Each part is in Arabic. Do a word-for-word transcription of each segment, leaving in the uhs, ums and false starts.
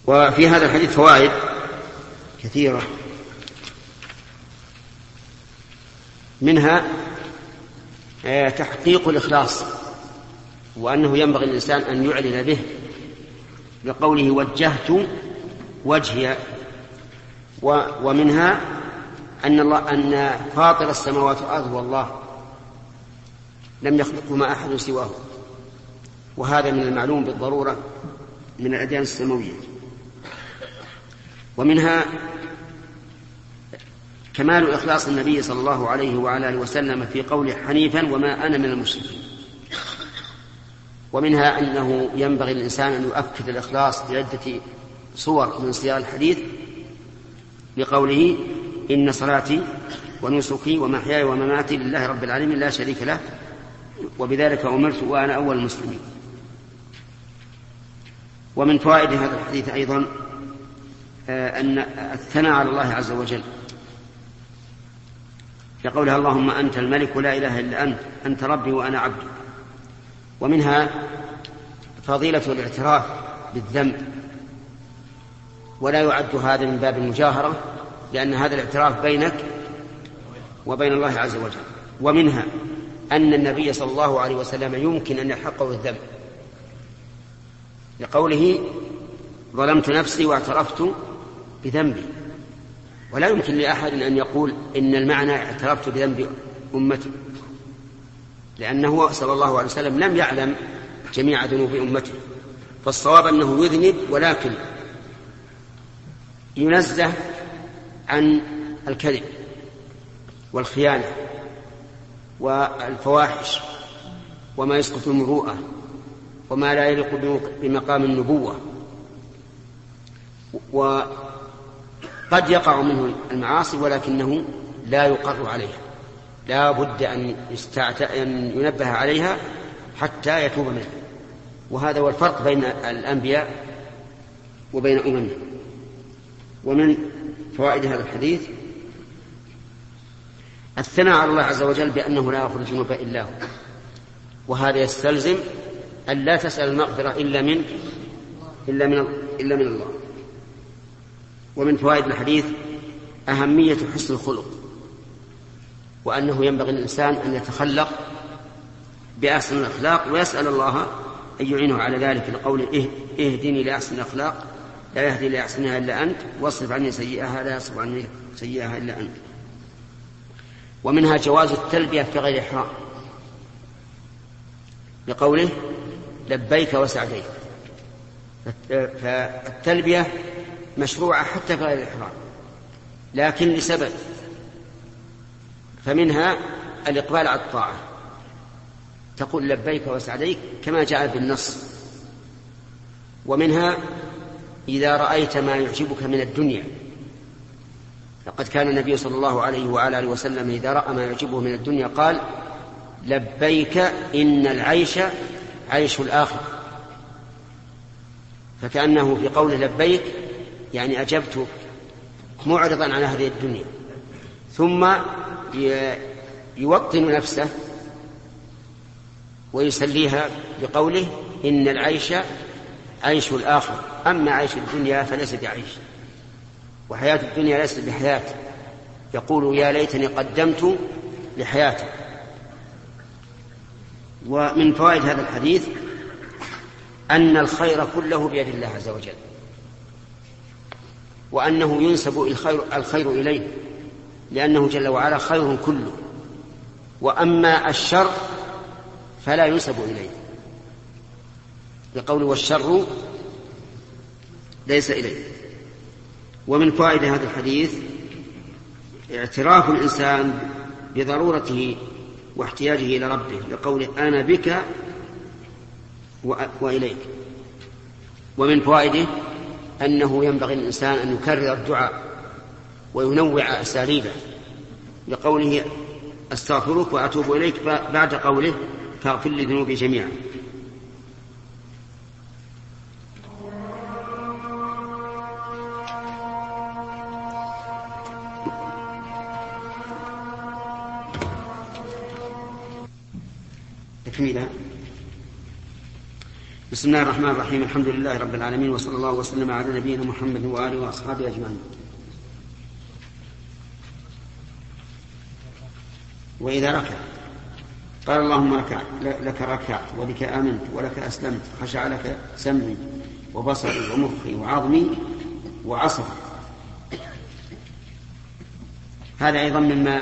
وفي هذا الحديث فوائد كثيرة، منها تحقيق الإخلاص، وأنه ينبغي الإنسان أن يعلن به بقوله وجهت وجهي. ومنها أن الله أن فاطر السماوات والأرض هو الله لم يخلقهما أحد سواه، وهذا من المعلوم بالضرورة من الأديان السماوية. ومنها كمال إخلاص النبي صلى الله عليه وعلى آله وسلم في قوله حنيفا وما أنا من المشركين. ومنها أنه ينبغي الإنسان أن يؤكد الإخلاص بعدة صور من صيغ الحديث بقوله إن صلاتي ونسكي ومحياي ومماتي لله رب العالمين لا شريك له وبذلك أمرت وأنا أول المسلمين. ومن فوائد هذا الحديث أيضا أن الثناء على الله عز وجل يقولها اللهم أنت الملك لا إله إلا أنت أنت ربي وأنا عبدي. ومنها فضيلة الاعتراف بالذنب، ولا يعد هذا من باب المجاهرة لأن هذا الاعتراف بينك وبين الله عز وجل. ومنها أن النبي صلى الله عليه وسلم يمكن أن يحقه الذنب لقوله ظلمت نفسي واعترفت بذنبي، ولا يمكن لأحد أن يقول إن المعنى اعترفت بذنب أمتي، لأنه صلى الله عليه وسلم لم يعلم جميع ذنوب أمته. فالصواب أنه يذنب ولكن ينزه عن الكذب والخيانة والفواحش وما يسقط المروءة وما لا يليق بمقام النبوة. وقد يقع منه المعاصي ولكنه لا يقر عليها، لا بد أن, أن ينبه عليها حتى يتوب منها. وهذا هو الفرق بين الأنبياء وبين أممهم. ومن فوائد هذا الحديث الثناء على الله عز وجل بأنه لا يغفر الذنوب إلا هو، وهذا يستلزم أن لا تسأل المغفرة إلا من إلا من إلا من الله. ومن فوائد الحديث أهمية حسن الخلق، وأنه ينبغي الإنسان أن يتخلق بأحسن الأخلاق ويسأل الله أن يعينه على ذلك لقوله اهدني لأحسن الأخلاق لا يهدي لأحسنها إلا أنت واصرف عني سيئها لا يصرف عني سيئها إلا أنت. ومنها جواز التلبية في غير إحرام لقوله لبيك وسعديك، فالتلبية مشروعة حتى في غير الإحرام لكن لسبب، فمنها الإقبال على الطاعة تقول لبيك وسعديك كما جاء بالنص. ومنها إذا رأيت ما يعجبك من الدنيا، لقد كان النبي صلى الله عليه وعلى آله وسلم إذا رأى ما يعجبه من الدنيا قال لبيك إن العيش عيش الآخر، فكأنه في قوله لبيك يعني أجبت معرضا عن هذه الدنيا، ثم يوطن نفسه ويسليها بقوله إن العيش عيش الآخر، أما عيش الدنيا فليس بعيش، وحياة الدنيا ليست بحياة، يقول يا ليتني قدمت لحياتي. ومن فوائد هذا الحديث أن الخير كله بيد الله عز وجل، وأنه ينسب الخير, الخير إليه لأنه جل وعلا خير كله، وأما الشر فلا ينسب إليه بقول والشر ليس إليه. ومن فوائد هذا الحديث اعتراف الإنسان بضرورته واحتياجه إلى ربه لقوله أنا بك وإليك. ومن فوائده أنه ينبغي الإنسان أن يكرر الدعاء وينوع أساليبه لقوله أستغفرك وأتوب إليك بعد قوله فاغفر لي ذنوبي جميعا. بسم الله الرحمن الرحيم. الحمد لله رب العالمين، وصلى الله وسلم على نبينا محمد وآله وأصحابه أجمعين. وإذا ركع قال اللهم ركع لك ركعت وبك آمنت ولك أسلمت، خشع لك سمعي وبصري ومخي وعظمي وعصبي. هذا أيضا مما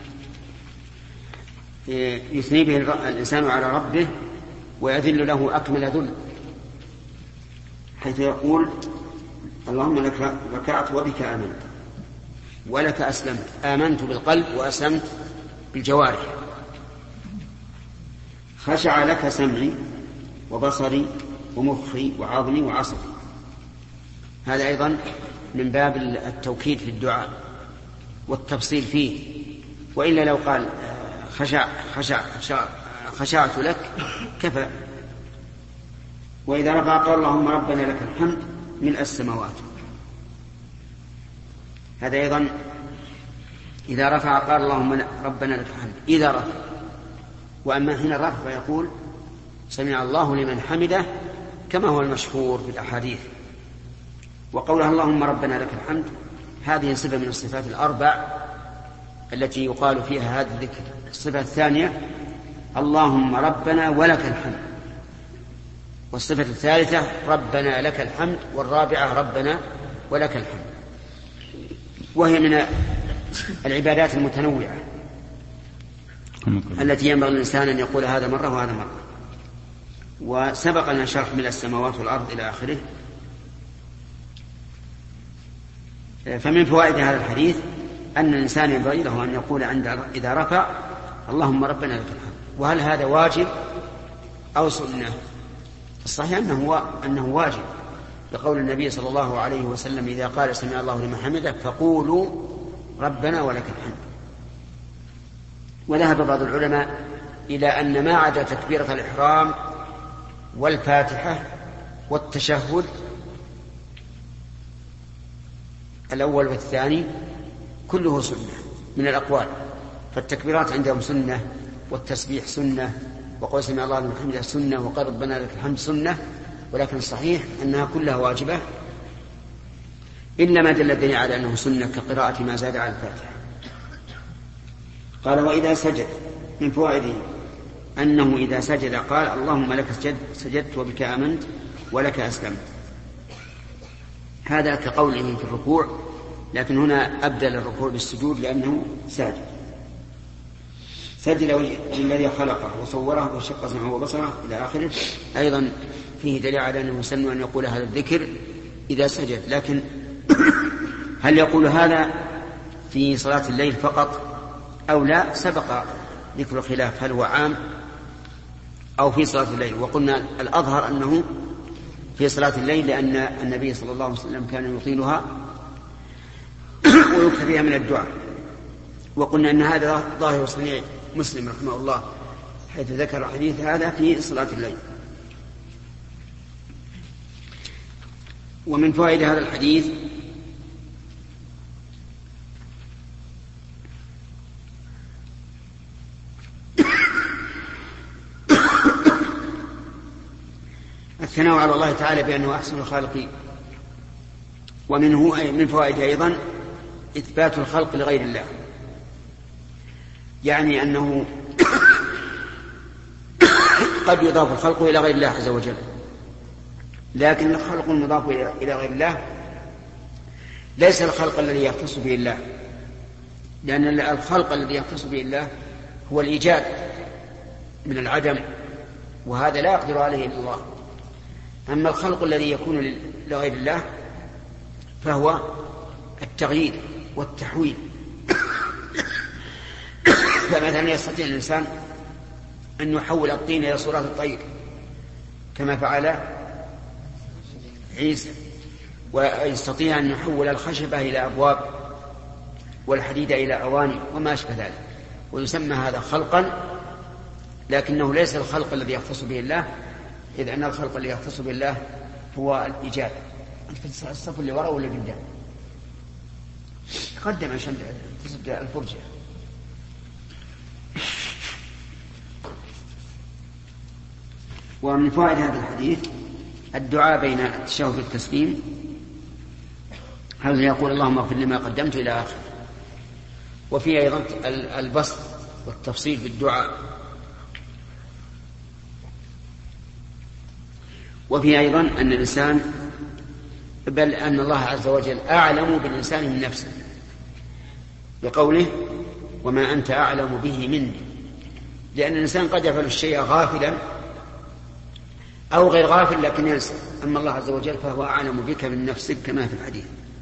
يثني به الإنسان على ربه ويذل له أكمل ذل، حيث يقول اللهم لك ركعت وبك آمنت ولك أسلمت. آمنت بالقلب وأسلمت بالجوارح. خشع لك سمعي وبصري ومخي وعظمي وعصبي. هذا أيضا من باب التوكيد في الدعاء والتفصيل فيه، وإلا لو قال خشع خشع خشع خشعت لك كفى. وإذا رفع قال اللهم ربنا لك الحمد ملء السماوات. هذا أيضا إذا رفع قال اللهم ربنا لك الحمد إذا رفع. وأما هنا الرفع فيقول سمع الله لمن حمده كما هو المشهور في الأحاديث. وقولها اللهم ربنا لك الحمد هذه صفة من الصفات الأربع التي يقال فيها هذا الذكر. الصفة الثانية اللهم ربنا ولك الحمد، والصفة الثالثة ربنا لك الحمد، والرابعة ربنا ولك الحمد. وهي من العبادات المتنوعة التي ينبغي الإنسان أن يقول هذا مرة وهذا مرة. وسبق لنا شرح من السماوات والأرض إلى آخره. فمن فوائد هذا الحديث أن الإنسان ينبغي له أن يقول عند إذا رفع اللهم ربنا لك الحمد. وهل هذا واجب أو سنة؟ الصحيح أنه, أنه واجب، لقول النبي صلى الله عليه وسلم إذا قال سمع الله لمن حمده فقولوا ربنا ولك الحمد. وذهب بعض العلماء إلى أن ما عدا تكبيرة الإحرام والفاتحة والتشهد الأول والثاني كله سنة من الأقوال. فالتكبيرات عندهم سنة، والتسبيح سنة، وقول سمع الله لمن حمده سنة، وقال ربنا لك الحمد سنة. ولكن الصحيح أنها كلها واجبة إلا ما دل الدليل على أنه سنة كقراءة ما زاد على الفاتحة. قال وإذا سجد من فوائده أنه إذا سجد قال اللهم لك سجدت سجدت وبك آمنت ولك أسلمت. هذا كقوله في الركوع، لكن هنا أبدل الركوع بالسجود لأنه ساجد. سجد للذي خلقه وصوره وشق سمعه وبصره إلى آخره. أيضا فيه دليل على أنه يسن أن يقول هذا الذكر إذا سجد. لكن هل يقول هذا في صلاة الليل فقط أو لا؟ سبق ذكر الخلاف هل هو عام أو في صلاة الليل. وقلنا الأظهر أنه في صلاة الليل، لأن النبي صلى الله عليه وسلم كان يطيلها ويكثر فيها من الدعاء. وقلنا أن هذا ظاهر صنيع مسلم رحمه الله، حيث ذكر حديث هذا في صلاة الليل. ومن فوائد هذا الحديث الثناء على الله تعالى بأنه أحسن الخالقين. ومنه من فوائد أيضا إثبات الخلق لغير الله، يعني أنه قد يضاف الخلق إلى غير الله عز وجل، لكن الخلق المضاف إلى غير الله ليس الخلق الذي يختص به الله، لأن الخلق الذي يختص به الله هو الإيجاد من العدم، وهذا لا يقدر عليه إلا الله. أما الخلق الذي يكون لغير الله فهو التغيير والتحويل. فمثلا يستطيع الإنسان أن يحول الطين إلى صورة الطير كما فعل عيسى، ويستطيع أن يحول الخشبة إلى أبواب والحديد إلى أواني وما أشبه ذلك، ويسمى هذا خلقا، لكنه ليس الخلق الذي يختص به الله، إذ أن الخلق الذي يختص بالله هو الإيجاد. الصف اللي وراء ولا قدام؟ قدم عشان تسد الفرجة. ومن فوائد هذا الحديث الدعاء بين التشهد والتسليم، هذا يقول اللهم اغفر لما قدمت إلى آخر. وفي أيضا البسط والتفصيل بالدعاء. وفي أيضا أن الإنسان بل أن الله عز وجل أعلم بالإنسان من نفسه بقوله وما أنت أعلم به مني، لأن الإنسان قد يفعل الشيء غافلا أو غير غافل لكن ينسى، أما الله عز وجل فهو أعلم بك من نفسك كما في الحديث.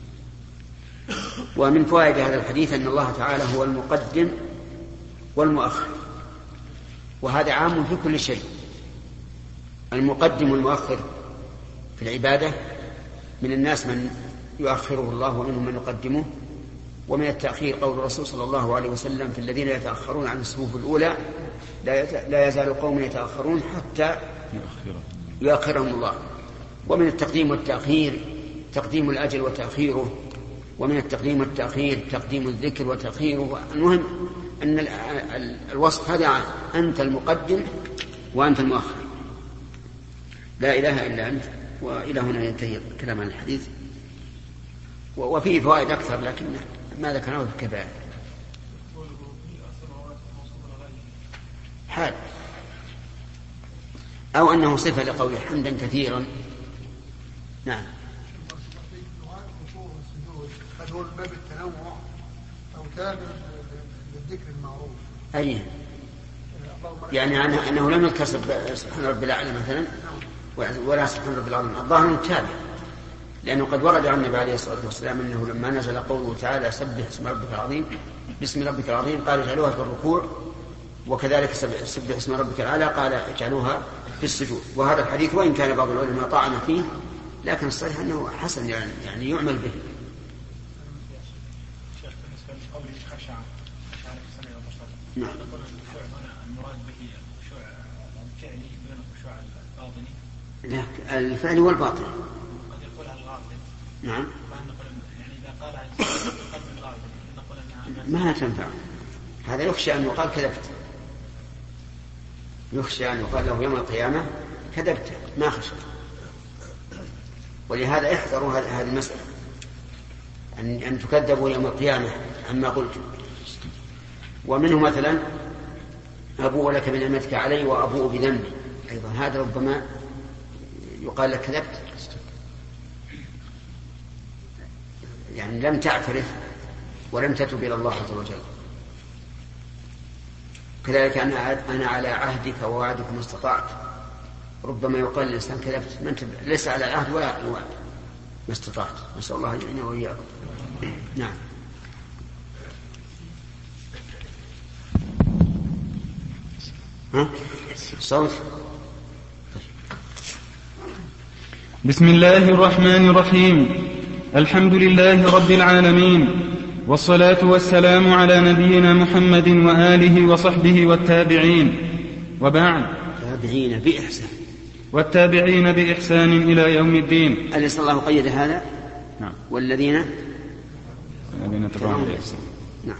ومن فوائد هذا الحديث أن الله تعالى هو المقدم والمؤخر، وهذا عام في كل شيء. المقدم والمؤخر في العبادة من الناس من يؤخره الله ومنهم من يقدمه. ومن التأخير قول الرسول صلى الله عليه وسلم في الذين يتأخرون عن الصفوف الأولى لا يزال قوم يتأخرون حتى يؤخرهم الله. ومن التقديم والتأخير تقديم الأجل وتأخيره، ومن التقديم والتأخير تقديم الذكر وتأخيره. المهم أن الوصف هذا أنت المقدم وأنت المؤخر، لا إله إلا أنت. وإلى هنا ينتهي الكلام عن الحديث، وفيه فوائد أكثر لكن ما ذكرناه في الكفاية. حال أو أنه صفة لقوله حمدا كثيرا. نعم. هذا هو باب التنوع أو تابع للذكر المعروف. أي يعني أنه لم يذكر سبحان رب الأعلى مثلا ولا سبحان رب العظيم، الظاهر متابع، لأنه قد ورد عن النبي عليه الصلاة والسلام أنه لما نزل قوله تعالى سبح اسم ربك العظيم باسم ربك العظيم قال اجعلوها في الركوع، وكذلك سبح اسم ربك الأعلى قال اجعلوها في السجود. وهذا الحديث وإن كان بعض العلماء طعن فيه لكن الصحيح أنه حسن يعني, يعني يعمل به. نعم. لا الفعل والباطن. قد يقول عن الغافل. نعم. يعني إذا قال عن قلب الغافل نقول أنها ما تنفع. هذا يخشى أن يقال كذبت، يخشى أن يقال له يوم القيامة كذبت ما خشى. ولهذا احذروا هذه المسألة أن أن تكذبوا يوم القيامة عما قلتم. ومنه مثلا أبوء لك بنعمتك علي وأبوء بذنبي، أيضا هذا ربما يقال لك كذبت، يعني لم تعترف ولم تتب إلى الله عز وجل. كذلك أنا أنا على عهدك ووعدك ما استطعت، ربما يقال للإنسان كذبت ما أنت ليس على العهد ولا الوعد ما استطعت. نسأل الله يعيننا وإياكم. نعم. ها؟ صوت. بسم الله الرحمن الرحيم. الحمد لله رب العالمين، والصلاة والسلام على نبينا محمد وآله وصحبه والتابعين، وبعد. تابعين بإحسان والتابعين بإحسان إلى يوم الدين. أليس الله قيد هذا؟ نعم. والذين الذين تبعهم بإحسان. نعم.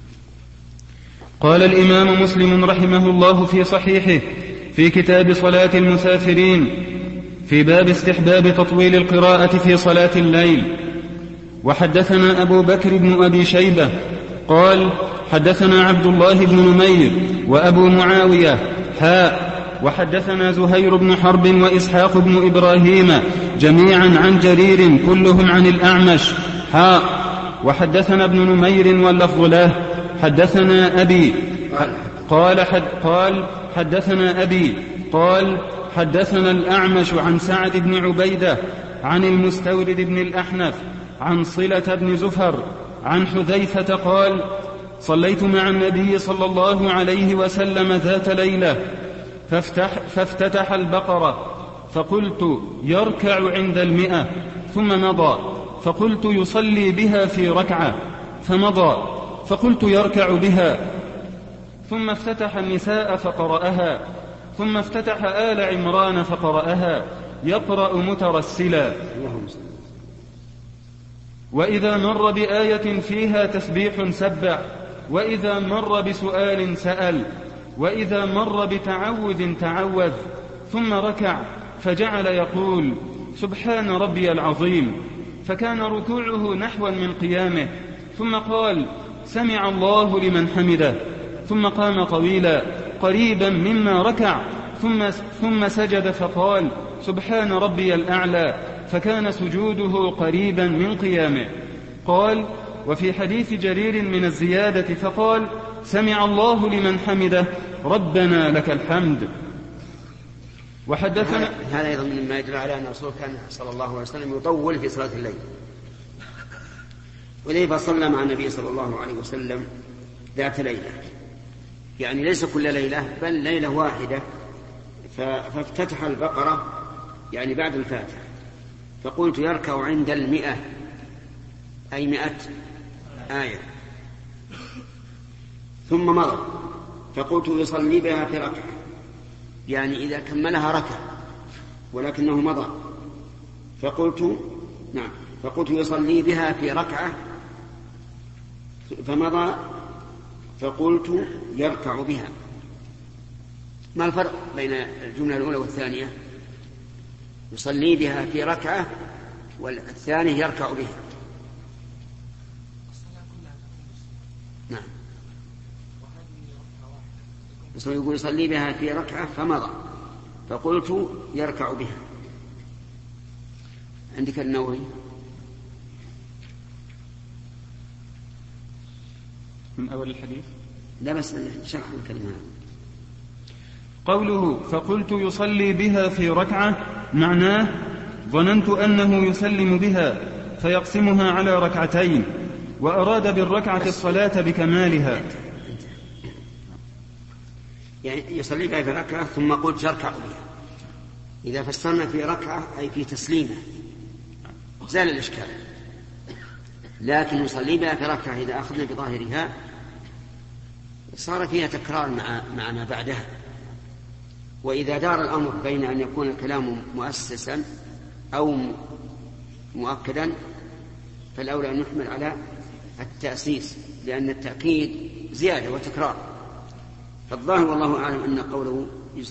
قال الإمام مسلم رحمه الله في صحيحه في كتاب صلاة المسافرين في باب استحباب تطويل القراءة في صلاة الليل. وحدثنا أبو بكر بن أبي شيبة قال حدثنا عبد الله بن نمير وأبو معاوية حاء وحدثنا زهير بن حرب وإسحاق بن إبراهيم جميعا عن جرير كلهم عن الأعمش حاء وحدثنا ابن نمير واللفظ له حدثنا أبي قال, حد قال حدثنا أبي قال حدثنا الأعمش عن سعد بن عبيدة عن المستورد بن الأحنف عن صلة بن زفر عن حذيفة قال صليت مع النبي صلى الله عليه وسلم ذات ليلة فافتح فافتتح البقرة فقلت يركع عند المئة ثم مضى فقلت يصلي بها في ركعة فمضى فقلت يركع بها ثم افتتح النساء فقرأها ثم افتتح آل عمران فقرأها يقرأ مترسلا وإذا مر بآية فيها تسبيح سبح وإذا مر بسؤال سأل وإذا مر بتعوذ تعوذ ثم ركع فجعل يقول سبحان ربي العظيم، فكان ركوعه نحوا من قيامه، ثم قال سمع الله لمن حمده، ثم قام طويلا قريبا مما ركع، ثم, ثم سجد فقال سبحان ربي الأعلى، فكان سجوده قريبا من قيامه. قال وفي حديث جرير من الزيادة فقال سمع الله لمن حمده ربنا لك الحمد. وحدثنا هذا أيضا مما يدل على أن الرسول كان صلى الله عليه وسلم يطول في صلاة الليل، وليه فصلى مع النبي صلى الله عليه وسلم ذات ليلة، يعني ليس كل ليلة بل ليلة واحدة، فافتتح البقرة يعني بعد الفاتحة، فقلت يركع عند المئة أي مئة آية، ثم مضى فقلت يصلي بها في ركعة، يعني إذا كملها ركع ولكنه مضى، فقلت نعم فقلت يصلي بها في ركعة فمضى، فقلت يركع بها. ما الفرق بين الجملة الأولى والثانية؟ يصلي بها في ركعة والثاني يركع بها. نعم يقول يصلي بها في ركعة فمضى، فقلت يركع بها. عندك النووي من أول الحديث؟ لا بس شرح الكلمة. قوله فقلت يصلي بها في ركعة معناه ظننت أنه يسلم بها فيقسمها على ركعتين، وأراد بالركعة الصلاة بكمالها، يعني يصلي بها في ركعة ثم قلت يركع بها. إذا فسرنا في ركعة أي في تسليمه زال الإشكال، لكن يصلي بها في ركعة إذا أخذنا بظاهرها صار فيها تكرار مع, مع ما بعدها. وإذا دار الأمر بين أن يكون الكلام مؤسسا أو مؤكدا فالأولى أن نحمل على التأسيس، لأن التأكيد زيادة وتكرار. فالظاهر والله أعلم أن قوله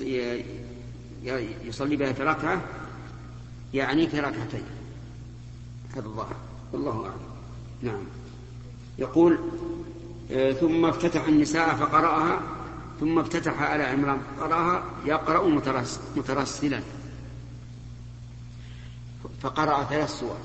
يصلي بها في ركعة يعني في ركعتين، هذا الظاهر والله أعلم. نعم. يقول ثم افتتح النساء فقرأها، ثم افتتح آل عمران فقرأها يقرأ مترس مترسلا، فقرأ ثلاث سور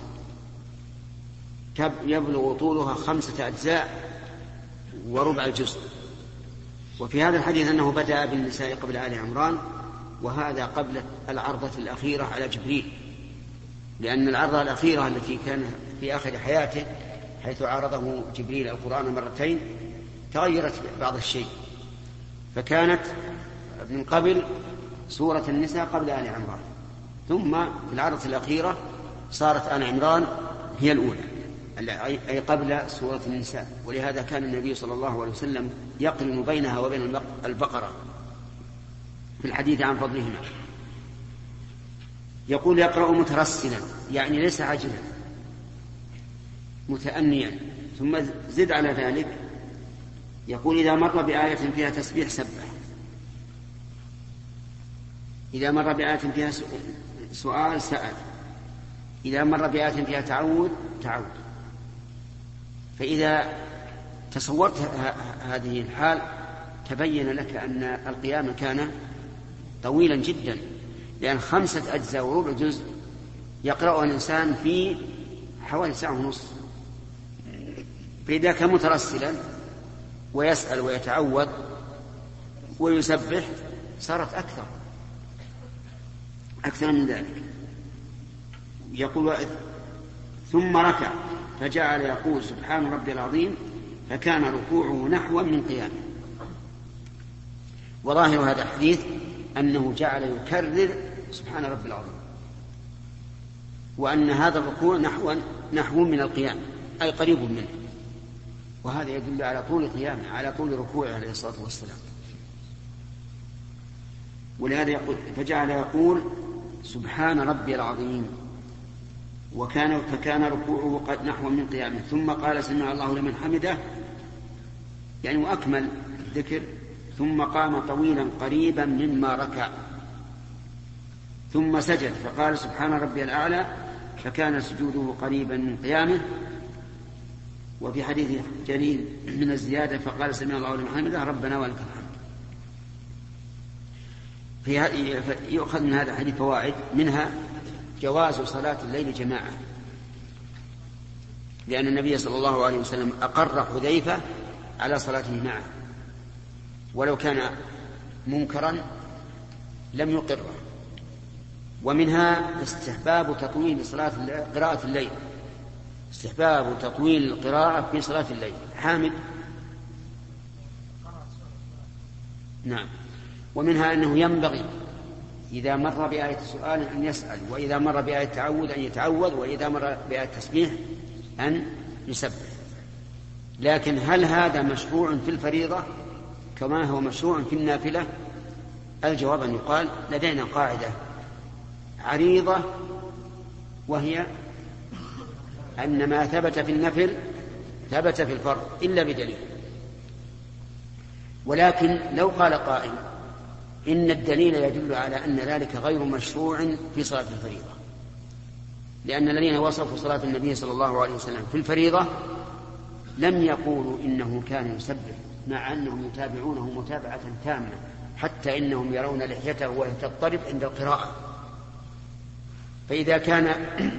يبلغ طولها خمسة أجزاء وربع الجزء. وفي هذا الحديث أنه بدأ بالنساء قبل آل عمران، وهذا قبل العرضة الأخيرة على جبريل، لأن العرضة الأخيرة التي كان في آخر حياته حيث عارضه جبريل القرآن مرتين تغيرت بعض الشيء، فكانت من قبل سورة النساء قبل آل عمران، ثم في العرضة الأخيرة صارت آل عمران هي الأولى أي قبل سورة النساء. ولهذا كان النبي صلى الله عليه وسلم يقرن بينها وبين البقرة في الحديث عن فضلهما. يقول يقرأ مترسلا يعني ليس عاجلا متأنيا. ثم زد على ذلك يقول إذا مر بآية فيها تسبيح سبح، إذا مر بآية فيها سؤال سأل، إذا مر بآية فيها تعود تعود. فإذا تصورت هذه الحال تبين لك أن القيام كان طويلا جدا، لأن خمسة أجزاء وربع جزء يقرأها الإنسان في حوالي ساعة ونصف. فإذا كان مترسلا ويسأل ويتعوذ ويسبح صارت أكثر أكثر من ذلك. يقول ثم ركع فجعل يقول سبحان ربي العظيم، فكان ركوعه نحوا من قيامه. وظاهر هذا الحديث أنه جعل يكرر سبحان ربي العظيم، وأن هذا الركوع نحو نحو من القيام أي قريب منه، وهذا يدل على طول قيامه على طول ركوعه عليه الصلاة والسلام. ولهذا يقول فجعل يقول سبحان ربي العظيم، وكان فكان ركوعه قد نحو من قيامه. ثم قال سمع الله لمن حمده يعني وأكمل الذكر، ثم قام طويلا قريبا مما ركع ثم سجد فقال سبحان ربي الأعلى فكان سجوده قريبا من قيامه. وفي حديث جليل من الزيادة فقال سمع الله لمن حمده ربنا ولك الحمد. يؤخذ من هذا الحديث فوائد، منها جواز صلاة الليل جماعة، لأن النبي صلى الله عليه وسلم أقر حذيفة على صلاته معه، ولو كان منكرا لم يقره. ومنها استحباب تطويل صلاة قراءة الليل، استحباب تطويل القراءة في صلاة الليل. حامد. نعم. ومنها أنه ينبغي إذا مر بآية سؤال أن يسأل، وإذا مر بآية تعوذ أن يتعوذ، وإذا مر بآية تسبيح أن يسبح. لكن هل هذا مشروع في الفريضة كما هو مشروع في النافلة؟ الجواب أن يقال لدينا قاعدة عريضة، وهي أن ما ثبت في النفل ثبت في الفرض إلا بدليل. ولكن لو قال قائل إن الدليل يدل على أن ذلك غير مشروع في صلاة الفريضة، لأن الذين وصفوا صلاة النبي صلى الله عليه وسلم في الفريضة لم يقولوا إنه كان يسبح، مع أنهم يتابعونه متابعة تامة، حتى إنهم يرون لحيته وهي تضطرب عند القراءة. فإذا كان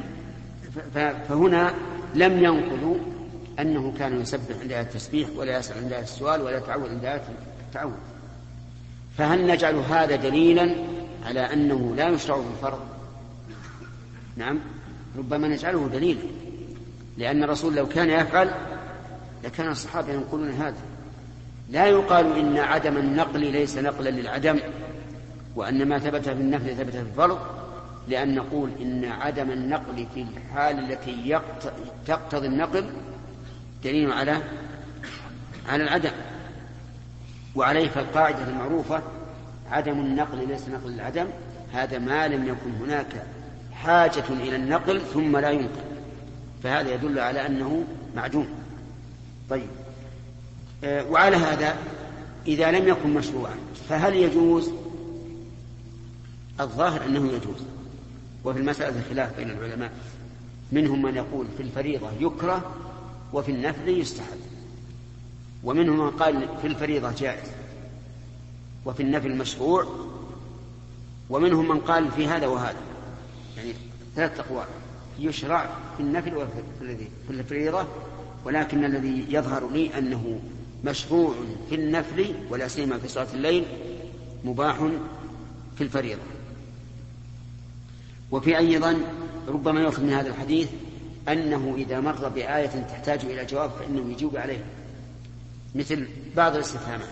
فهنا لم ينقلوا أنه كان يسبح عند التسبيح، ولا يسأل عند السؤال، ولا يتعوذ عند التعوذ. فهل نجعل هذا دليلا على أنه لا يشرع في الفرض؟ نعم، ربما نجعله دليلا، لأن الرسول لو كان يفعل لكان الصحابة ينقلون هذا. لا يقال إن عدم النقل ليس نقلا للعدم، وأن ما ثبت في النفل ثبت في الفرض، لأن نقول إن عدم النقل في الحال التي تقتضي النقل دليل على على العدم. وعليه فالقاعدة المعروفة عدم النقل ليس نقل للعدم، هذا ما لم يكن هناك حاجة إلى النقل ثم لا ينقل، فهذا يدل على أنه معدوم. طيب، آه وعلى هذا إذا لم يكن مشروعا فهل يجوز؟ الظاهر أنه يجوز، وفي المسألة خلاف بين العلماء، منهم من يقول في الفريضة يكره وفي النفل يستحب، ومنهم من قال في الفريضة جائز وفي النفل مشروع، ومنهم من قال في هذا وهذا، يعني ثلاث أقوال، يشرع في النفل وفي الفريضة، ولكن الذي يظهر لي أنه مشروع في النفل ولا سيما في صلاة الليل، مباح في الفريضة. وفي أيضا ربما يؤخذ من هذا الحديث أنه إذا مر بآية تحتاج إلى جواب فإنه يجيب عليه، مثل بعض الاستفهامات: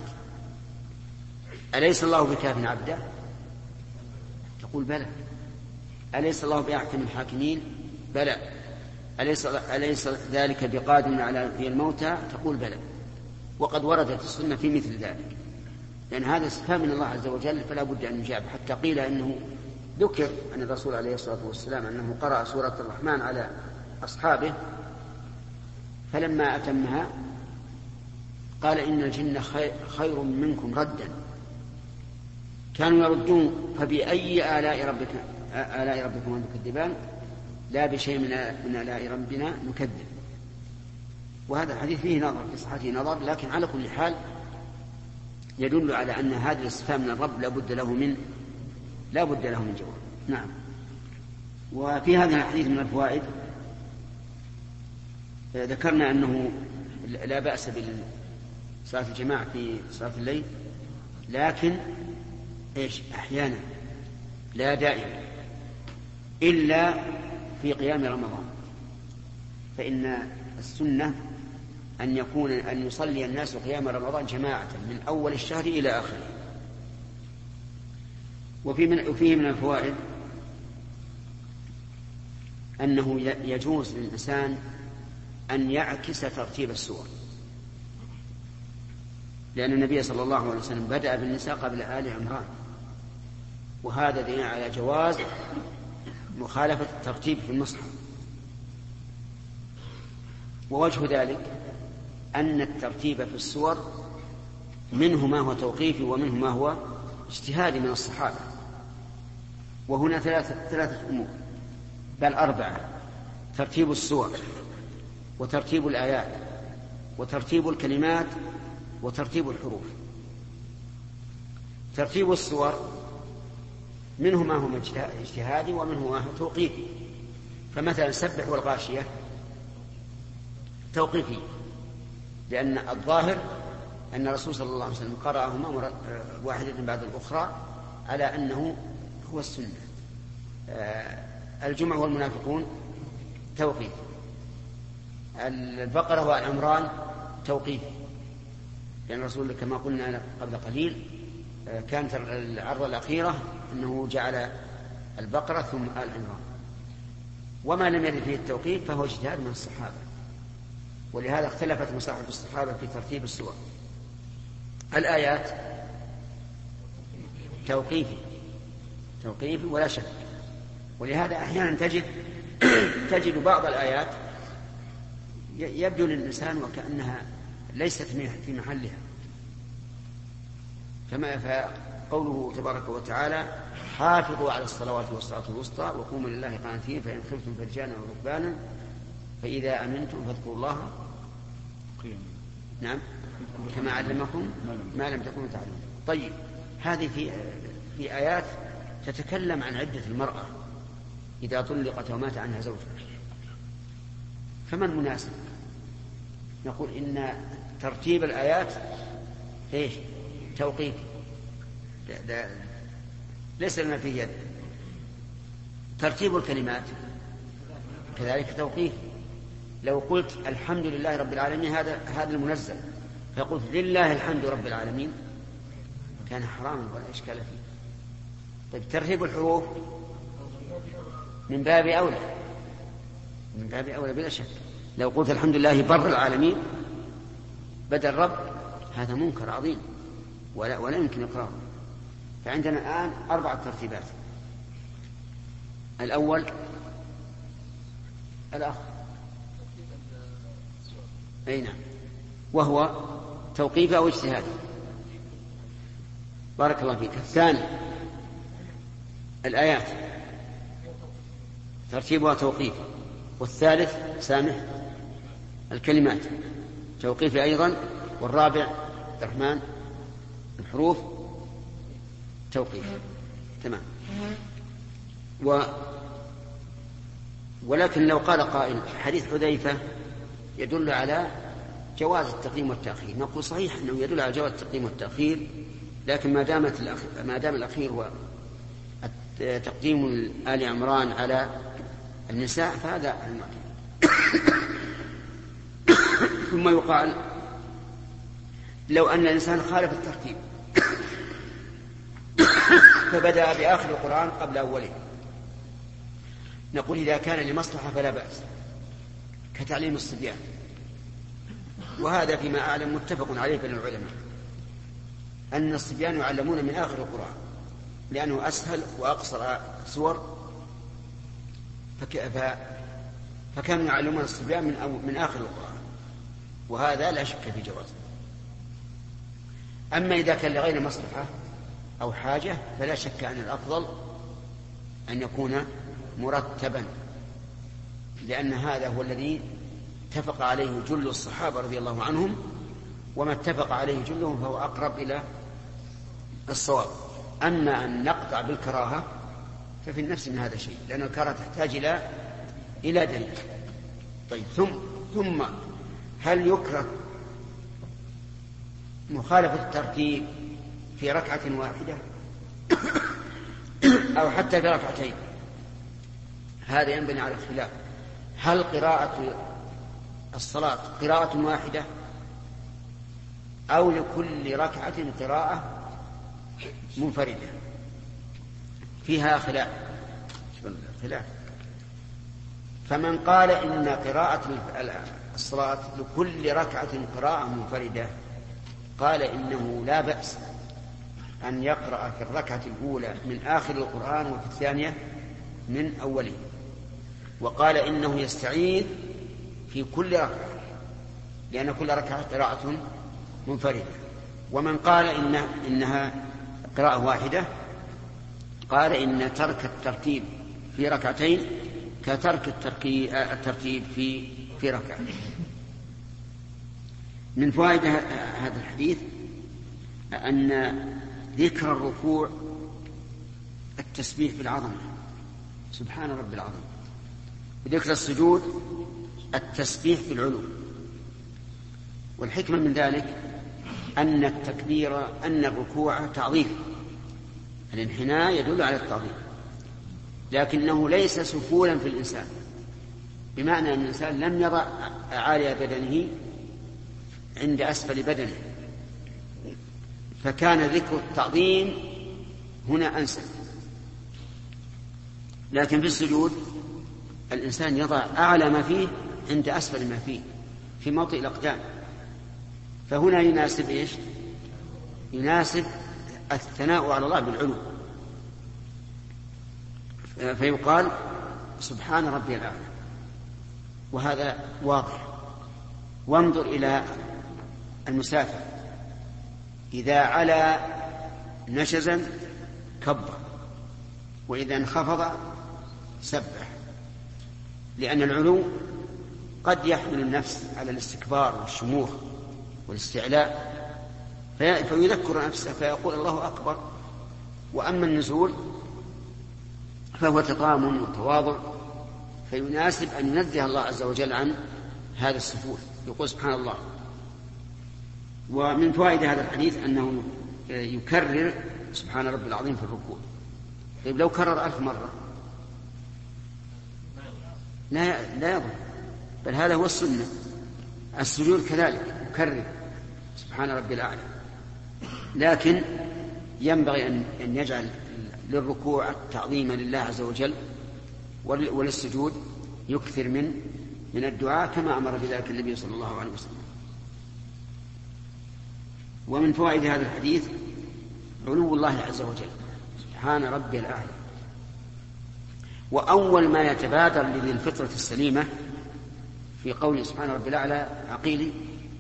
أليس الله بكاف عبده؟ تقول بلى. أليس الله بأحكم الحاكمين؟ بلى. أليس, أليس ذلك بقادر على في الموتى؟ تقول بلى. وقد وردت السنة في مثل ذلك، لأن هذا استفهام من الله عز وجل فلا بد أن يجاب. حتى قيل إنه ذكر عن الرسول عليه الصلاة والسلام أنه قرأ سورة الرحمن على أصحابه، فلما أتمها قال إن الجن خير منكم ردا، كانوا يردون فبأي آلاء ربك آلاء ربكم تكذبان، لا بشيء من آلاء ربنا نكذب. وهذا الحديث فيه نظر، في صحته نظر، لكن على كل حال يدل على أن هذا الاستفهام من الرب لا بد له من لا بد له من جواب. نعم. وفي هذا الحديث من الفوائد ذكرنا أنه لا بأس بصلاة الجماعة في صلاة الليل، لكن إيش أحيانا لا دائما، إلا في قيام رمضان، فإن السنة أن يكون أن يصلي الناس قيام رمضان جماعة من أول الشهر إلى آخره. وفي من وفيه من الفوائد أنه يجوز للإنسان أن يعكس ترتيب السور، لأن النبي صلى الله عليه وسلم بدأ بالنساء قبل آل عمران، وهذا دليل على جواز مخالفة الترتيب في المصحف. ووجه ذلك أن الترتيب في السور منه ما هو توقيفي ومنه ما هو اجتهادي من الصحابة، وهنا ثلاثة, ثلاثة أمور بل أربعة: ترتيب السور، وترتيب الآيات، وترتيب الكلمات، وترتيب الحروف. ترتيب السور منه ما هو اجتهادي ومنه ما هو توقيفي. فمثلا سبح والغاشية توقيفي، لأن الظاهر أن الرسول صلى الله عليه وسلم قرأهما واحدة بعد الأخرى على أنه هو السنة. الجمع والمنافقون توقيف، البقرة والعمران توقيف، لأن الرسول كما قلنا قبل قليل كانت العرض الأخيرة أنه جعل البقرة ثم آل عمران. وما لم يرد فيه التوقيف فهو اجتهاد من الصحابة، ولهذا اختلفت مصاحف الصحابة في ترتيب السور. الآيات توقيفي توقيفي ولا شك، ولهذا أحيانا تجد تجد بعض الآيات يبدو للإنسان وكأنها ليست في محلها، كما فقوله تبارك وتعالى: حافظوا على الصلوات والصلاة الوسطى وقوموا لله قانتين فإن خفتم فرجانا وركبانا فإذا أمنتم فاذكروا الله نعم كما علمكم ما لم تكونوا تعلمون. طيب، هذه في في آيات تتكلم عن عدة المرأة إذا طلقت ومات عنها زوجها، فما المناسب؟ نقول إن ترتيب الآيات إيش؟ توقيف، ليس لنا فيه يد. ترتيب الكلمات كذلك توقيف. لو قلت الحمد لله رب العالمين هذا هذا المنزل، فقلت لله الحمد رب العالمين كان حراما ولا إشكال فيه. طيب، ترتيب الحروف من باب أولى من باب أولى بلا شك. لو قلت الحمد لله بر العالمين بدل رب، هذا منكر عظيم ولا, ولا يمكن إقراره. فعندنا الآن أربعة ترتيبات. الأول الأخ أي نعم، وهو توقيف أو اجتهاد. بارك الله فيك. الثاني الآيات ترتيبها توقيف. والثالث سامح الكلمات توقيف أيضا. والرابع الرحمن الحروف توقيف. تمام. و ولكن لو قال قائل حديث حذيفة يدل على جواز التقديم والتأخير، نقول صحيح أنه يدل على جواز التقديم والتأخير، لكن ما دامت الأخ... ما دام الأخير هو تقديم آل عمران على النساء فهذا المعتبر. ثم يقال لو أن الإنسان خالف الترتيب فبدأ بآخر القرآن قبل أوله، نقول إذا كان لمصلحة فلا بأس، كتعليم الصبيان، وهذا فيما أعلم متفق عليه بين العلماء أن الصبيان يعلمون من آخر القرآن لأنه أسهل وأقصر سور، فك... فكانوا يعلمون الصبيان من, أو... من آخر القرآن، وهذا لا شك في جوازه. أما إذا كان لغير مصلحة أو حاجة فلا شك أن الأفضل أن يكون مرتبا، لأن هذا هو الذي اتفق عليه جل الصحابة رضي الله عنهم، وما اتفق عليه جلهم فهو أقرب إلى الصواب. أما أن نقطع بالكراهة ففي النفس من هذا شيء، لأن الكراهة تحتاج إلى إلى دليل. طيب، ثم ثم هل يكره مخالفة الترتيب في ركعة واحدة أو حتى في ركعتين؟ هذا ينبني على اختلاف. هل قراءة الصلاة قراءة واحدة أو لكل ركعة قراءة منفردة؟ فيها خلاف خلاف فمن قال إن قراءة الصلاة لكل ركعة قراءة منفردة قال إنه لا بأس أن يقرأ في الركعة الأولى من آخر القرآن وفي الثانية من أوله، وقال إنه يستعيذ في كل ركعة لأن كل ركعة قراءة منفردة. ومن قال إن إنها قراءة واحدة قال إن ترك الترتيب في ركعتين كترك الترتيب في في ركعة. من فوائد هذا الحديث أن ذكر الركوع التسبيح بالعظمة سبحان رب العظيم، وذكر السجود التسبيح بالعلو. والحكمة من ذلك أن التكبير أن الركوع تعظيم، الانحناء يدل على التعظيم، لكنه ليس سفولا في الإنسان، بمعنى أن الإنسان لم يضع عالي بدنه عند أسفل بدنه، فكان ذكر التعظيم هنا أنسب. لكن في السجود الإنسان يضع أعلى ما فيه عند أسفل ما فيه في موطئ الأقدام، فهنا يناسب إيش؟ يناسب الثناء على الله بالعلو، فيقال سبحان ربي الأعلى، وهذا واضح. وانظر إلى المسافر إذا علا نشزا كبر، وإذا انخفض سبح، لأن العلو قد يحمل النفس على الاستكبار والشموخ والاستعلاء فيذكر نفسه فيقول الله أكبر. وأما النزول فهو تطامن وتواضع، فيناسب أن ينزه الله عز وجل عن هذا السفول، يقول سبحان الله. ومن فوائد هذا الحديث أنه يكرر سبحان رب العظيم في الركوع. طيب لو كرر ألف مرة لا لا يضر، بل هذا هو السنة. السجود كذلك يكرر سبحان ربي الأعلى، لكن ينبغي أن يجعل للركوع تعظيما لله عز وجل، وللسجود يكثر من من الدعاء كما أمر بذلك النبي صلى الله عليه وسلم. ومن فوائد هذا الحديث علو الله عز وجل سبحان ربي الأعلى. وأول ما يتبادر لذي الفطرة السليمة في قوله سبحان ربي الأعلى عقيلي،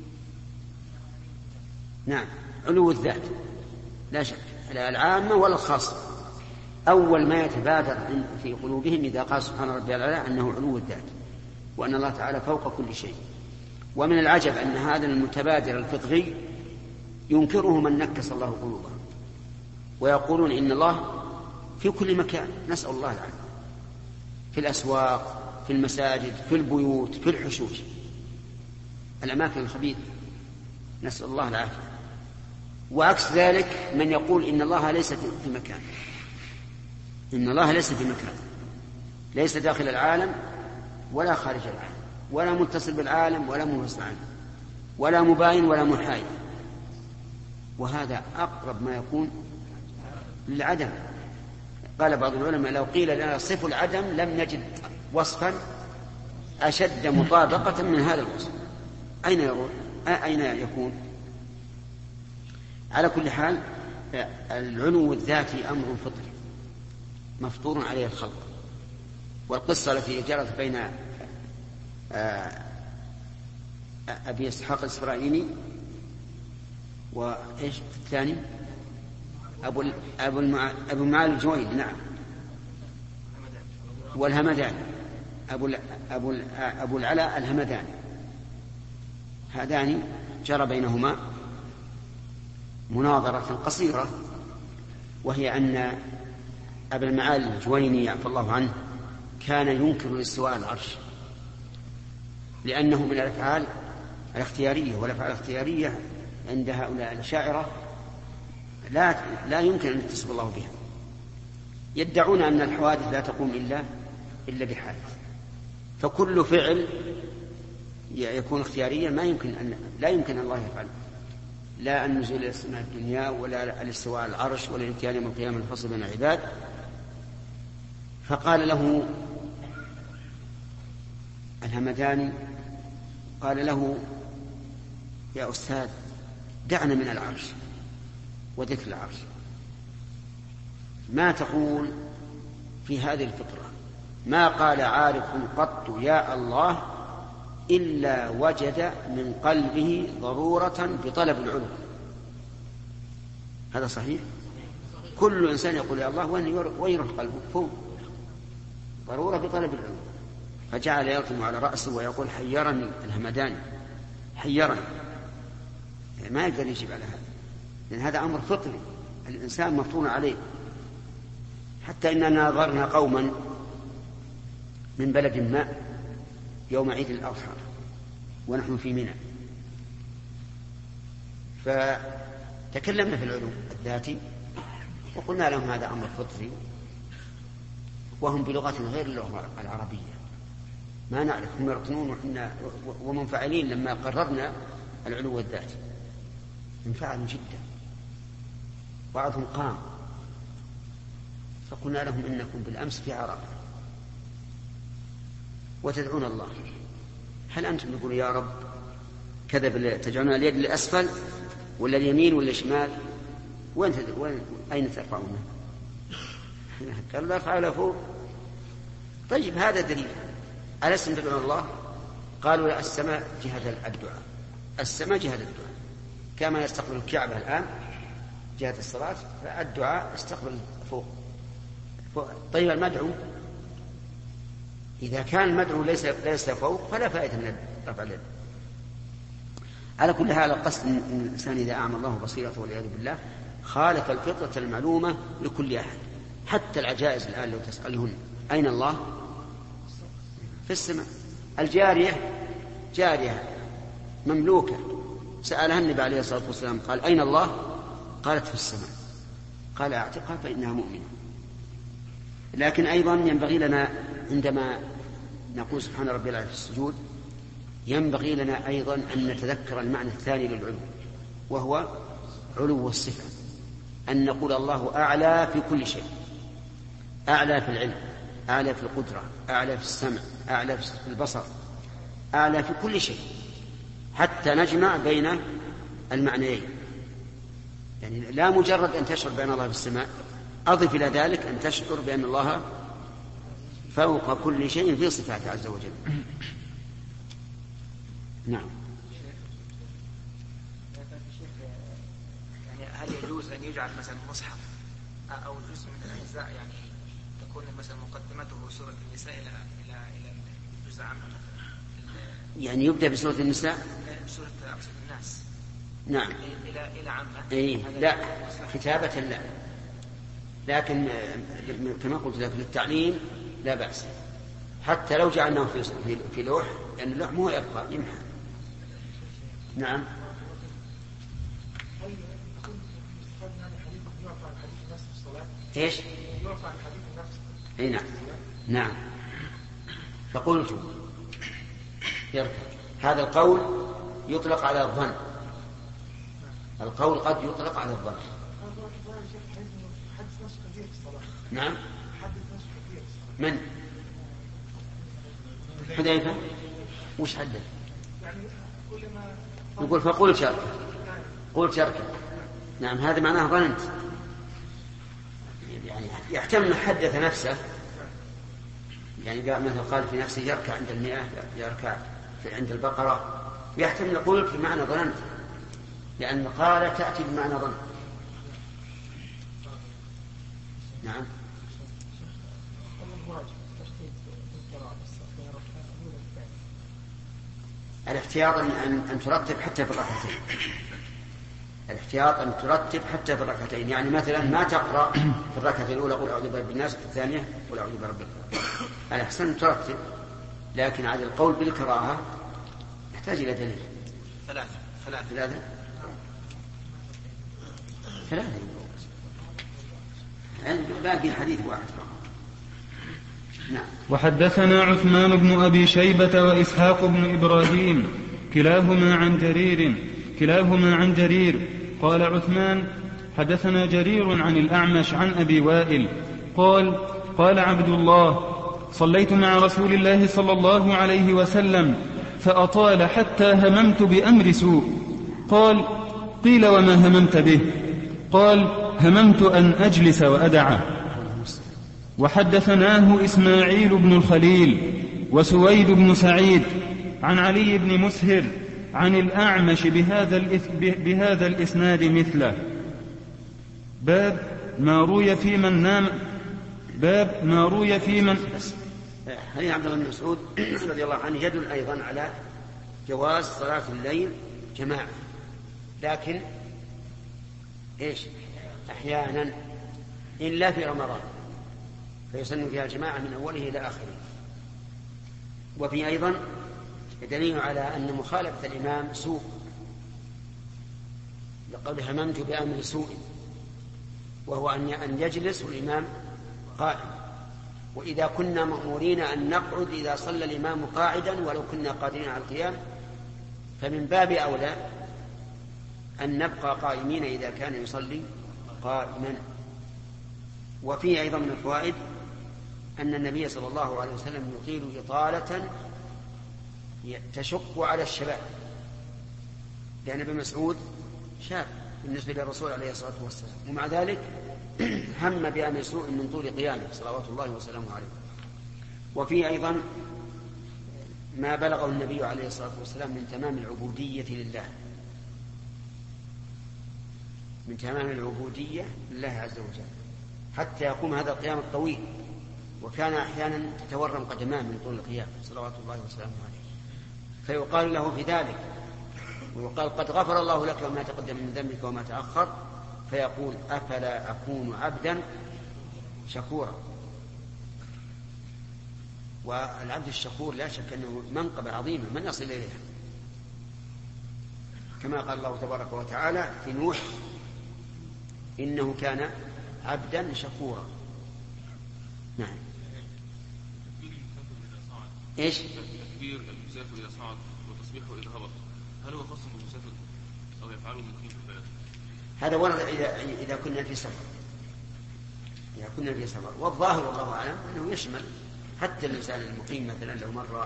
نعم، علو الذات لا شك، لا العامة ولا الخاصة. أول ما يتبادر في قلوبهم إذا قال سبحان ربي الأعلى أنه علو الذات، وأن الله تعالى فوق كل شيء. ومن العجب أن هذا المتبادر الفطري ينكره من نكس الله قلوبه، ويقولون إن الله في كل مكان، نسأل الله العافية، في الأسواق، في المساجد، في البيوت، في الحشوش، الأماكن الخبيثة، نسأل الله العافية. وعكس ذلك من يقول إن الله ليس في مكان، إن الله ليس في مكان، ليس داخل العالم ولا خارج العالم، ولا متصل بالعالم ولا منفصل عنه، ولا مباين ولا محايد، وهذا أقرب ما يكون للعدم. قال بعض العلماء لو قيل لنا صف العدم لم نجد وصفا أشد مطابقة من هذا الوصف. أين يروح؟ أين يكون؟ على كل حال العلو الذاتي أمر فطري مفطور عليه الخلق. والقصة التي جرت بين أبي إسحاق الإسرائيلي وإيش الثاني أبو أبو المع... أبو معالي الجويني، نعم، والهمداني، أبو أبو أبو العلاء الهمداني، هذان جرى بينهما مناظرة قصيرة، وهي أن أبا المعالي الجويني يعفى الله عنه كان ينكر استواء العرش، لأنه من الأفعال الاختيارية، والأفعال الاختيارية عند هؤلاء الأشاعرة لا لا يمكن أن يتصف الله بها. يدعون أن الحوادث لا تقوم إلا إلا بحادث، فكل فعل يكون اختياريا ما يمكن أن لا يمكن أن الله يفعله، لا النزول إلى السماء الدنيا، ولا الاستواء على العرش، ولا الاتيان يوم القيامة الفصل بين العباد. فقال له الهمداني، قال له يا أستاذ دعنا من العرش وذكر العرش، ما تقول في هذه الفطرة؟ ما قال عارف قط يا الله إلا وجد من قلبه ضرورة بطلب العلو. هذا صحيح؟ كل إنسان يقول يا الله وين يروح قلبه؟ فوق، ضرورة بطلب العلم. فجعل يلطم على رأسه ويقول حيرني الهمداني، حيرني، ما يقدر يجيب على هذا، لأن هذا أمر فطري الإنسان مفطون عليه. حتى إننا ناظرنا قوما من بلد ما يوم عيد الأضحى ونحن في منى، فتكلمنا في العلوم الذاتي وقلنا لهم هذا أمر فطري، وهم بلغة غير اللغة العربية، ما نعرف، هم يرطنون ومنفعلين. لما قررنا العلو الذاتي انفعلوا جدا، بعضهم قام، فقلنا لهم إنكم بالأمس في عرب وتدعون الله، هل أنتم تقولون يا رب كذا تجعلون اليد للأسفل ولا اليمين ولا الشمال؟ وين وين أين ترفعونه؟ قال لا ارفعوا له فوق. طيب هذا دليل، ألستم تدعون الله؟ قالوا لا، السماء جهة الدعاء، السماء جهة الدعاء، كما يستقبل الكعبة الآن جهة الصلاة، فالدعاء استقبل فوق. طيب المدعو إذا كان المدعو ليس ليس فوق فلا فائدة من رفع اليد. على كل حال القصد ان الانسان اذا اعمى الله بصيرته والعياذ بالله خالف الفطرة المعلومة لكل احد. حتى العجائز الان لو تسألهن اين الله؟ في السماء. الجارية جارية مملوكة سألها النبي عليه الصلاة والسلام قال أين الله؟ قالت في السماء. قال اعتقها فإنها مؤمنة. لكن أيضا ينبغي لنا عندما نقول سبحان ربي الأعلى في السجود ينبغي لنا أيضا أن نتذكر المعنى الثاني للعلو، وهو علو الصفة، أن نقول الله أعلى في كل شيء، أعلى في العلم، أعلى في القدرة، أعلى في السمع، أعلى في البصر، أعلى في كل شيء، حتى نجمع بين المعنيين. يعني لا مجرد أن تشعر بأن الله في السماء، أضف إلى ذلك أن تشعر بأن الله فوق كل شيء في صفاته عز وجل. نعم. يعني هل يجوز أن يجعل مثلا مصحف أو جزء من الأجزاء يعني تكون مثلا مقدمته سورة النساء إلى إلى إلى جزء عام يعني يبدأ بسورة النساء؟ سورة أقصد الناس. نعم. إلى إلى عامة. إيه لا كتابة لا، لكن كما قلت لك للتعليم لا بأس، حتى لو جعلناه في في لوح، لأن يعني اللوح مو يبقى يمحى. نعم. ايش؟ اي نعم. نعم. فقلت يركب. هذا القول يطلق على الظن، القول قد يطلق على الظن. نعم. من؟ حذيفة. وش حدث؟ يقول فقلت شركة، قلت شركة. نعم هذا معناه ظننت، يعني يحتمل حدث نفسه، يعني مثلا قال في نفسه يركع عند المئة، يركع عند البقرة، يحتمل قلت بمعنى ظننت، لأن قال تأتي بمعنى ظن. نعم. الاحتياط أن أن ترتب حتى في الركعتين، الاحتياط أن ترتب حتى في الركعتين، يعني مثلا ما تقرأ في الركعة الأولى قل أعوذ برب الناس، في الثانية قل أعوذ برب الفلق. الأحسن أن ترتب، لكن على القول بالكراهة يحتاج إلى دليل. ثلاثة ثلاثة ثلاثة ثلاثة يعني باقي الحديث واحد فقط. نعم. وحدثنا عثمان بن أبي شيبة وإسحاق بن إبراهيم كلاهما عن جرير كلاهما عن جرير قال عثمان حدثنا جرير عن الأعمش عن أبي وائل قال قال عبد الله صليت مع رسول الله صلى الله عليه وسلم فأطال حتى هممت بأمر سوء. قال قيل وما هممت به؟ قال هممت أن أجلس وأدعه. وحدثناه إسماعيل بن الخليل وسويد بن سعيد عن علي بن مسهر عن الأعمش بهذا, بهذا الإسناد مثله. باب ما روي في من نام باب ما روي في من حديث عبد الله بن مسعود رضي الله عنه يدل أيضا على جواز صلاة الليل جماعة، لكن إيش أحيانا إلا في رمضان فيسن فيها الجماعة من أوله إلى آخره. وفي أيضا دليل على أن مخالفة الإمام سوء، لقد هممت بأمر سوء، وهو أن يجلس والإمام قائم. وإذا كنا مأمورين أن نقعد إذا صلى الإمام قاعدا ولو كنا قادرين على القيام، فمن باب أولى أن نبقى قائمين إذا كان يصلي قائما. وفيه أيضا من الفوائد أن النبي صلى الله عليه وسلم يطيل إطالة تشق على الشباب، لأن ابن مسعود شاب بالنسبة للرسول عليه الصلاة والسلام، ومع ذلك هم بأمر سوء من طول قيامه صلوات الله وسلامه عليه. وفيه أيضا ما بلغه النبي عليه الصلاة والسلام من تمام العبودية لله، من تمام العبودية لله عز وجل، حتى يقوم هذا القيام الطويل، وكان أحيانا تتورم قدماه من طول القيام صلوات الله وسلامه عليه، فيقال له في ذلك، ويقال قد غفر الله لك وما تقدم من ذنبك وما تأخر، فيقول أفلا أكون عبدا شكورا. والعبد الشكور لا شك أنه منقبة عظيمة من يصل إليها، كما قال الله تبارك وتعالى في نوح إنه كان عبدا شكورا. نعم. إيش؟ تكبير المسافر إذا صعد وتصبيحه إذا هبط، هل هو خاص بالمسافر أو يفعله المقيم في البلد؟ هذا ورد إذا إذا كنا في سفر، إذا كنا في سفر، والظاهر والله أعلم أنه يشمل حتى الإنسان المقيم، مثلا لو مر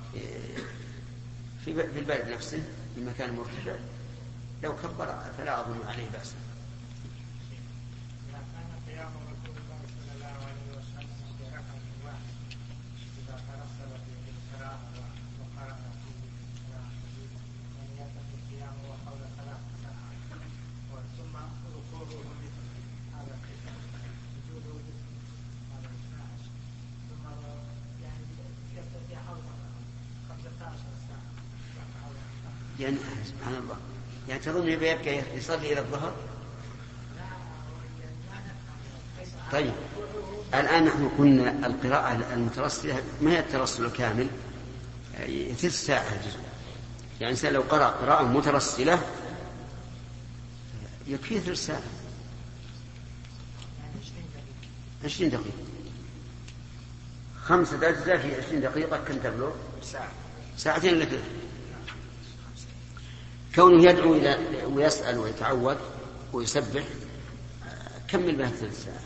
في في البلد نفسه في مكان مرتفع لو كبر فلا أظن عليه بأس. يعني سبحان الله، يعني تظن يبقى يصلي إلى الظهر؟ طيب الآن نحن قلنا القراءة المترسلة ما هي الترسل الكامل، ثلث ساعة جزء، يعني إنسان لو قرأ قراءة مترسلة يكفي ثلث ساعة، عشرين دقيقة، خمسة أجزاء في عشرين دقيقة كم تبلغ؟ ساعة، ساعتين إلا ثلث. كونه يدعو إلى ويسأل ويتعوذ ويسبح كمل به ثلث ساعة،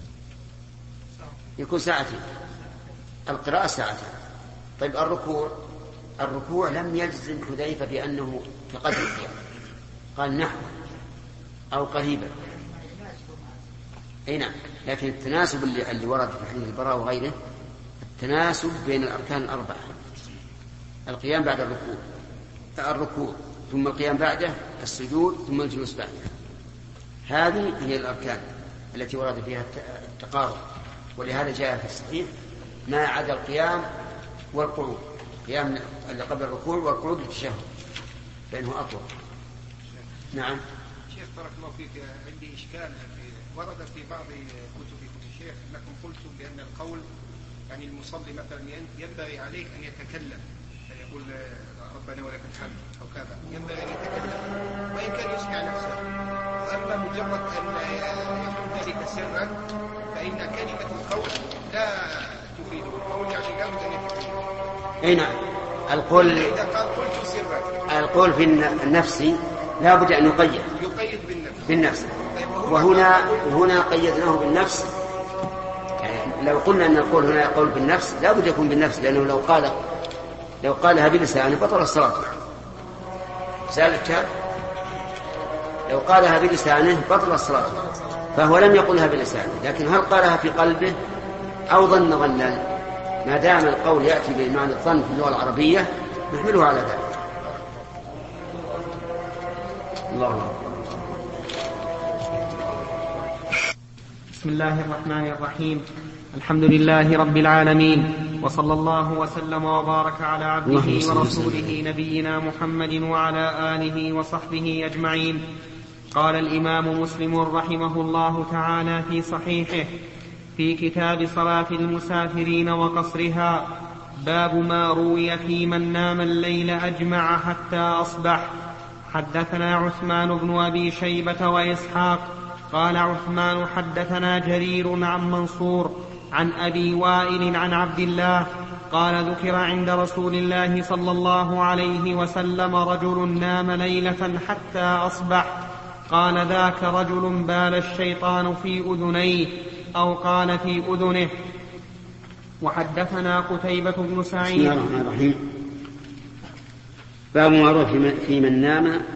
يكون ساعتين، القراءة ساعتين. طيب الركوع، الركوع لم يجزم حذيفة بأنه كقدر القيام، قال نحو أو قريبا، أي نعم، لكن التناسب اللي, اللي ورد في حديث البراء وغيره التناسب بين الأركان الأربعة، القيام بعد الركوع، الركوع ثم القيام بعده، السجود ثم الجلوس بعده، هذه هي الأركان التي ورد فيها التقارب. ولهذا جاء في الصحيح ما عدا القيام والقعود، قيام اللي قبل الركوع والقعود للتشهد لأنه أطول. نعم. شيخ بارك الله فيك، عندي إشكال ورد في بعض كتبكم الشيخ أنكم قلتم بأن القول يعني المصلي مثلا ينبغي عليه أن يتكلم، يقول ربنا ولك الحمد أو كذا، ينبغي أن يتكلم وإن كان يسمع نفسه، وأما مجرد أن يكون ذلك سرا فإن كلمة القول لا تفيد، القول يعني لابد أن يتكلم. أي نعم، القول إذا قال قلت سرا، القول في النفس لا بد أن يقيد يقيد بالنفس, بالنفس. وهنا وهنا قيدناه بالنفس، يعني لو قلنا أن القول هنا يقول بالنفس لا بد يكون بالنفس، لأنه لو قال لو قالها بلسانه بطل الصلاة. سألت لو قالها بلسانه بطل الصلاة، فهو لم يقلها بلسانه، لكن هل قالها في قلبه أو ظن ظنا؟ ما دام القول يأتي بمعنى الظن في اللغة العربية نحمله على ذلك. الله أكبر. بسم الله الرحمن الرحيم. الحمد لله رب العالمين، وصلى الله وسلم وبارك على عبده ورسوله نبينا محمد وعلى آله وصحبه أجمعين. قال الإمام مسلم رحمه الله تعالى في صحيحه في كتاب صلاة المسافرين وقصرها: باب ما روي في من نام الليل أجمع حتى أصبح. حدثنا عثمان بن أبي شيبة وإسحاق قال عثمان حدثنا جرير عن منصور عن أبي وائل عن عبد الله قال: ذكر عند رسول الله صلى الله عليه وسلم رجل نام ليلة حتى أصبح. قال: ذاك رجل بال الشيطان في أذنيه، أو قال في أذنه. وحدثنا قتيبة بن سعيد. بسم الله الرحمن الرحيم. باب ما روى في من نام